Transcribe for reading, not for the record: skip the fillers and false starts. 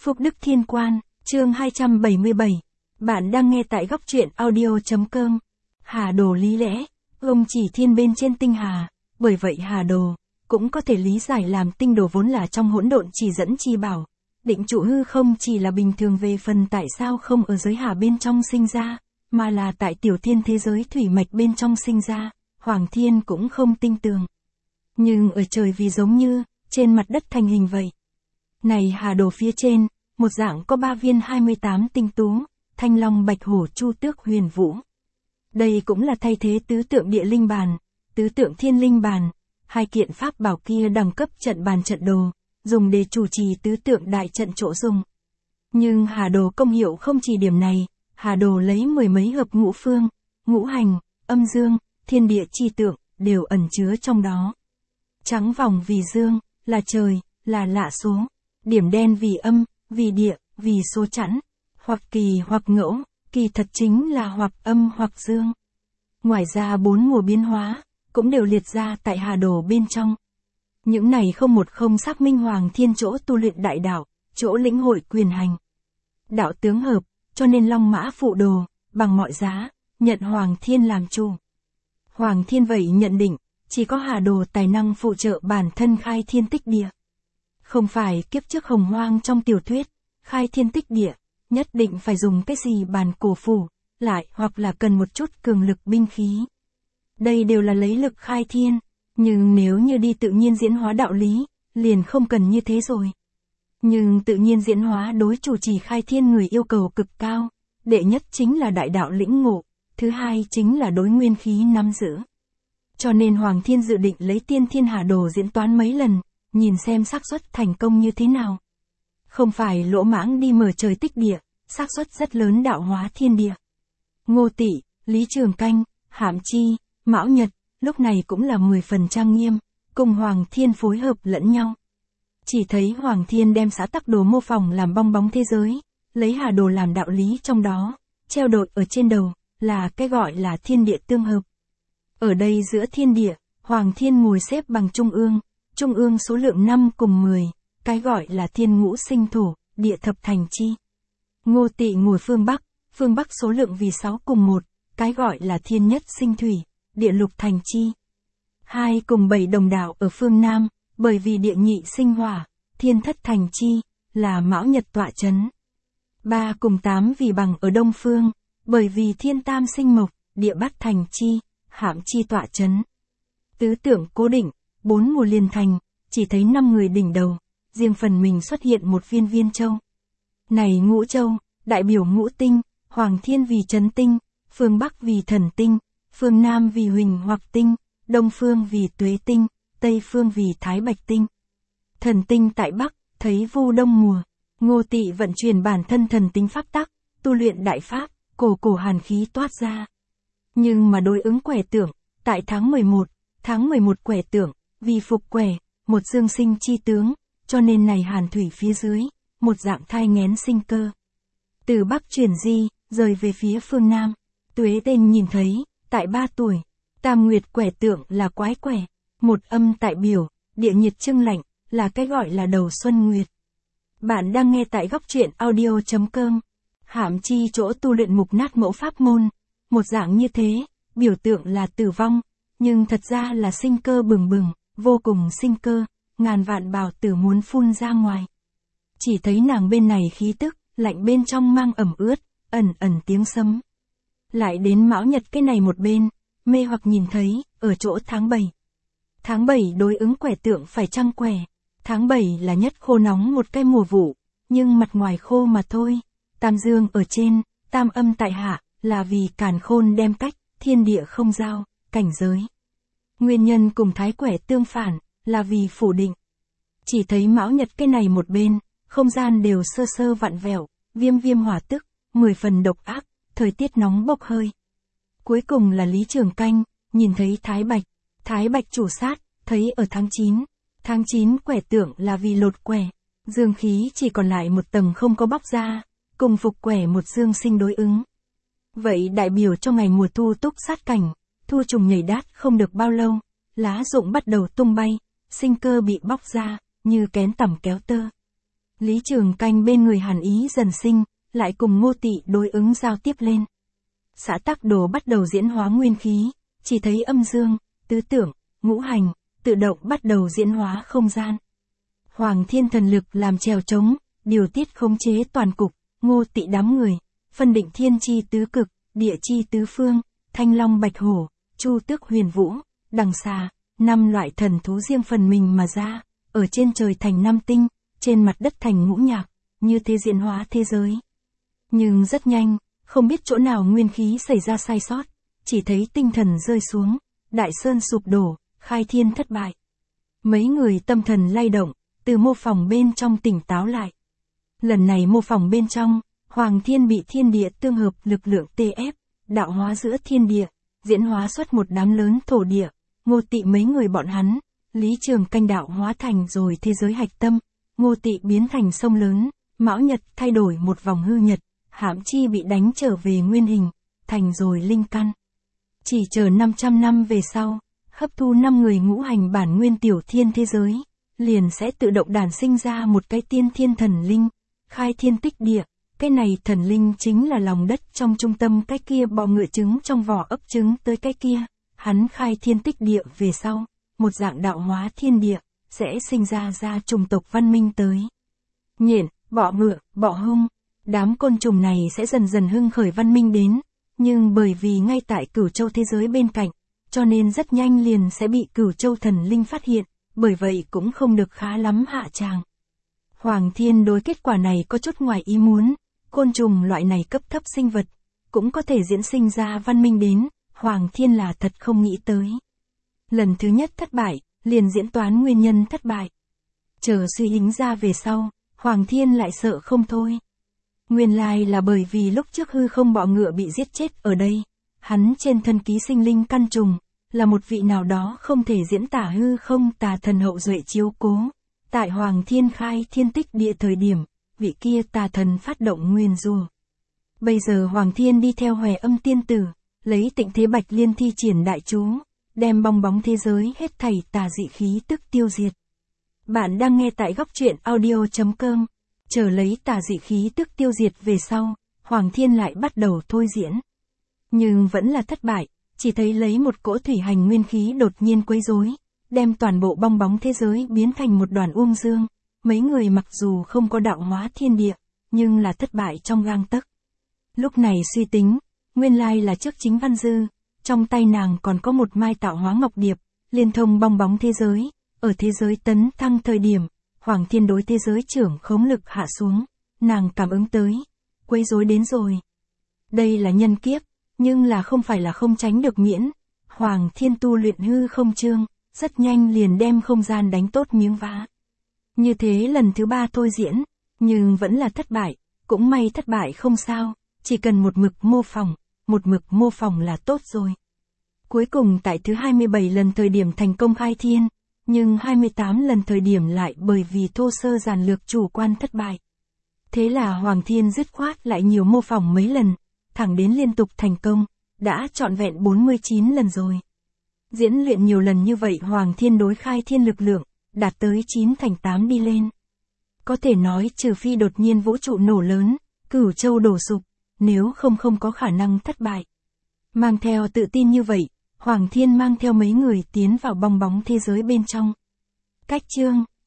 Phúc Đức Thiên Quan, chương 277. Bạn đang nghe tại góc truyện audio.com. Hà đồ lý lẽ, ông chỉ thiên bên trên tinh hà, bởi vậy hà đồ cũng có thể lý giải làm tinh đồ vốn là trong hỗn độn chỉ dẫn chi bảo. Định trụ hư không chỉ là bình thường về phần tại sao không ở giới hà bên trong sinh ra, mà là tại tiểu thiên thế giới thủy mạch bên trong sinh ra, Hoàng Thiên cũng không tinh tường. Nhưng ở trời vì giống như, trên mặt đất thành hình vậy. Này hà đồ phía trên, một dạng có 3 viên 28 tinh tú, thanh long bạch hổ chu tước huyền vũ. Đây cũng là thay thế tứ tượng địa linh bàn, tứ tượng thiên linh bàn, hai kiện pháp bảo kia đẳng cấp trận bàn trận đồ, dùng để chủ trì tứ tượng đại trận chỗ dùng. Nhưng hà đồ công hiệu không chỉ điểm này, hà đồ lấy mười mấy hợp ngũ phương, ngũ hành, âm dương, thiên địa chi tượng, đều ẩn chứa trong đó. Trắng vòng vì dương, là trời, là lạ số. Điểm đen vì âm, vì địa, vì số chẵn. Hoặc kỳ hoặc ngẫu, kỳ thật chính là hoặc âm hoặc dương. Ngoài ra 4 mùa biến hóa, cũng đều liệt ra tại hà đồ bên trong. Những này không một không xác minh Hoàng Thiên chỗ tu luyện đại đạo, chỗ lĩnh hội quyền hành. Đạo tướng hợp, cho nên long mã phụ đồ, bằng mọi giá, nhận Hoàng Thiên làm chủ. Hoàng Thiên vậy nhận định, chỉ có hà đồ tài năng phụ trợ bản thân khai thiên tích địa. Không phải kiếp trước hồng hoang trong tiểu thuyết, khai thiên tích địa, nhất định phải dùng cái gì bàn cổ phủ, lại hoặc là cần một chút cường lực binh khí. Đây đều là lấy lực khai thiên, nhưng nếu như đi tự nhiên diễn hóa đạo lý, liền không cần như thế rồi. Nhưng tự nhiên diễn hóa đối chủ trì khai thiên người yêu cầu cực cao, đệ nhất chính là đại đạo lĩnh ngộ, thứ hai chính là đối nguyên khí nắm giữ. Cho nên Hoàng Thiên dự định lấy tiên thiên hà đồ diễn toán mấy lần, nhìn xem xác suất thành công như thế nào. Không phải lỗ mãng đi mở trời tích địa, xác suất rất lớn đạo hóa thiên địa. Ngô Tị, Lý Trường Canh, Hạm Chi, Mão Nhật, lúc này cũng là 10 phần trang nghiêm, cùng Hoàng Thiên phối hợp lẫn nhau. Chỉ thấy Hoàng Thiên đem xã tắc đồ mô phỏng làm bong bóng thế giới, lấy hà đồ làm đạo lý trong đó, treo đội ở trên đầu, là cái gọi là thiên địa tương hợp. Ở đây giữa thiên địa, Hoàng Thiên ngồi xếp bằng trung ương số lượng 5 cùng 10, cái gọi là thiên ngũ sinh thổ, địa thập thành chi. Ngô Tị ngồi phương Bắc số lượng vì 6 cùng 1, cái gọi là thiên nhất sinh thủy, địa lục thành chi. 2 cùng 7 đồng đạo ở phương Nam, bởi vì địa nhị sinh hỏa, thiên thất thành chi, là Mão Nhật tọa chấn. 3 cùng 8 vì bằng ở Đông Phương, bởi vì thiên tam sinh mộc, địa bát thành chi, Hạm Chi tọa chấn. Tứ tượng cố định, 4 mùa liền thành, chỉ thấy 5 người đỉnh đầu, riêng phần mình xuất hiện một viên viên châu. Này ngũ châu, đại biểu ngũ tinh, Hoàng Thiên vì chấn tinh, phương Bắc vì thần tinh, phương Nam vì huỳnh hoặc tinh, Đông phương vì tuế tinh, Tây phương vì thái bạch tinh. Thần tinh tại Bắc, thấy vu đông mùa, Ngô Tị vận chuyển bản thân thần tinh pháp tắc, tu luyện đại pháp, cổ hàn khí toát ra. Nhưng mà đối ứng quẻ tượng, tại tháng 11 quẻ tượng, vì phục quẻ, một dương sinh chi tướng, cho nên này hàn thủy phía dưới, một dạng thai nghén sinh cơ. Từ Bắc chuyển di, rời về phía phương Nam, Tuế tên nhìn thấy, tại 3 tuổi, tam nguyệt quẻ tượng là quái quẻ, một âm tại biểu, địa nhiệt trưng lạnh, là cái gọi là đầu xuân nguyệt. Bạn đang nghe tại góc truyện audio.com. Hạm Chi chỗ tu luyện mục nát mẫu pháp môn, một dạng như thế, biểu tượng là tử vong, nhưng thật ra là sinh cơ bừng bừng, vô cùng sinh cơ, ngàn vạn bào tử muốn phun ra ngoài. Chỉ thấy nàng bên này khí tức, lạnh bên trong mang ẩm ướt, ẩn tiếng sấm. Lại đến Mão Nhật cái này một bên, mê hoặc nhìn thấy, ở chỗ tháng 7. Tháng 7 đối ứng quẻ tượng phải trăng quẻ. Tháng 7 là nhất khô nóng một cái mùa vụ, nhưng mặt ngoài khô mà thôi. Tam dương ở trên, tam âm tại hạ, là vì càn khôn đem cách, thiên địa không giao, cảnh giới. Nguyên nhân cùng thái quẻ tương phản, là vì phủ định. Chỉ thấy Mão Nhật cái này một bên, không gian đều sơ sơ vặn vẹo, viêm hỏa tức, 10 phần độc ác, thời tiết nóng bốc hơi. Cuối cùng là Lý Trường Canh, nhìn thấy Thái Bạch chủ sát, thấy ở tháng 9 quẻ tượng là vì lột quẻ, dương khí chỉ còn lại một tầng không có bóc ra, cùng phục quẻ một dương sinh đối ứng. Vậy đại biểu cho ngày mùa thu túc sát cảnh, thu trùng nhảy đát không được bao lâu, lá rụng bắt đầu tung bay, sinh cơ bị bóc ra, như kén tằm kéo tơ. Lý Trường Canh bên người Hàn Ý dần sinh, lại cùng Ngô Tị đối ứng giao tiếp lên. Xã Tắc Đồ bắt đầu diễn hóa nguyên khí, chỉ thấy âm dương, tứ tưởng, ngũ hành, tự động bắt đầu diễn hóa không gian. Hoàng Thiên thần lực làm chèo trống, điều tiết khống chế toàn cục, Ngô Tị đám người, phân định thiên chi tứ cực, địa chi tứ phương, thanh long bạch hổ, chu tước huyền vũ, đằng xà, 5 loại thần thú riêng phần mình mà ra, ở trên trời thành 5 tinh, trên mặt đất thành ngũ nhạc, như thế diễn hóa thế giới. Nhưng rất nhanh, không biết chỗ nào nguyên khí xảy ra sai sót, chỉ thấy tinh thần rơi xuống, đại sơn sụp đổ, khai thiên thất bại. Mấy người tâm thần lay động, từ mô phỏng bên trong tỉnh táo lại. Lần này mô phỏng bên trong, Hoàng Thiên bị thiên địa tương hợp lực lượng TF, đạo hóa giữa thiên địa, diễn hóa xuất một đám lớn thổ địa, Ngô Tị mấy người bọn hắn, Lý Trường Canh đạo hóa thành rồi thế giới hạch tâm, Ngô Tị biến thành sông lớn, Mão Nhật thay đổi một vòng hư nhật, Hãm Chi bị đánh trở về nguyên hình, thành rồi linh căn. Chỉ chờ 500 năm về sau, hấp thu 5 người ngũ hành bản nguyên tiểu thiên thế giới, liền sẽ tự động đản sinh ra một cái tiên thiên thần linh, khai thiên tích địa. Cái này thần linh chính là lòng đất trong trung tâm, cái kia bọ ngựa trứng trong vỏ ấp trứng tới cái kia, hắn khai thiên tích địa về sau, một dạng đạo hóa thiên địa, sẽ sinh ra chủng tộc văn minh tới. Nhện, bọ ngựa, bọ hung, đám côn trùng này sẽ dần dần hưng khởi văn minh đến, nhưng bởi vì ngay tại Cửu Châu thế giới bên cạnh, cho nên rất nhanh liền sẽ bị Cửu Châu thần linh phát hiện, bởi vậy cũng không được khá lắm hạ tràng. Hoàng Thiên đối kết quả này có chút ngoài ý muốn. Côn trùng loại này cấp thấp sinh vật, cũng có thể diễn sinh ra văn minh đến, Hoàng Thiên là thật không nghĩ tới. Lần thứ nhất thất bại, liền diễn toán nguyên nhân thất bại. Chờ suy tính ra về sau, Hoàng Thiên lại sợ không thôi. Nguyên lai là bởi vì lúc trước hư không bọ ngựa bị giết chết ở đây, hắn trên thân ký sinh linh căn trùng, là một vị nào đó không thể diễn tả hư không tà thần hậu duệ chiếu cố. Tại Hoàng Thiên khai thiên tích địa thời điểm, vị kia tà thần phát động nguyền rủa. Bây giờ Hoàng Thiên đi theo Hòe Âm tiên tử, lấy Tịnh Thế Bạch Liên thi triển đại chú, đem bong bóng thế giới hết thảy tà dị khí tức tiêu diệt. Bạn đang nghe tại góc truyện audio.com. Chờ lấy tà dị khí tức tiêu diệt về sau, Hoàng Thiên lại bắt đầu thôi diễn. Nhưng vẫn là thất bại, chỉ thấy lấy một cỗ thủy hành nguyên khí đột nhiên quấy rối, đem toàn bộ bong bóng thế giới biến thành một đoàn uông dương. Mấy người mặc dù không có đạo hóa thiên địa, nhưng là thất bại trong gang tấc. Lúc này suy tính, nguyên lai là trước Chính Văn Dư, trong tay nàng còn có một mai tạo hóa ngọc điệp, liên thông bong bóng thế giới, ở thế giới tấn thăng thời điểm, Hoàng Thiên đối thế giới trưởng khống lực hạ xuống, nàng cảm ứng tới, quấy rối đến rồi. Đây là nhân kiếp, nhưng là không phải là không tránh được miễn, Hoàng Thiên tu luyện hư không chương, rất nhanh liền đem không gian đánh tốt miếng vá. Như thế lần thứ 3 thôi diễn, nhưng vẫn là thất bại, cũng may thất bại không sao, chỉ cần một mực mô phỏng là tốt rồi. Cuối cùng tại thứ 27 lần thời điểm thành công khai thiên, nhưng 28 lần thời điểm lại bởi vì thô sơ giản lược chủ quan thất bại. Thế là Hoàng Thiên dứt khoát lại nhiều mô phỏng mấy lần, thẳng đến liên tục thành công, đã trọn vẹn 49 lần rồi. Diễn luyện nhiều lần như vậy Hoàng Thiên đối khai thiên lực lượng, đạt tới 9 thành 8 đi lên. Có thể nói trừ phi đột nhiên vũ trụ nổ lớn, Cửu Châu đổ sụp, nếu không có khả năng thất bại. Mang theo tự tin như vậy, Hoàng Thiên mang theo mấy người tiến vào bong bóng thế giới bên trong. Cách chương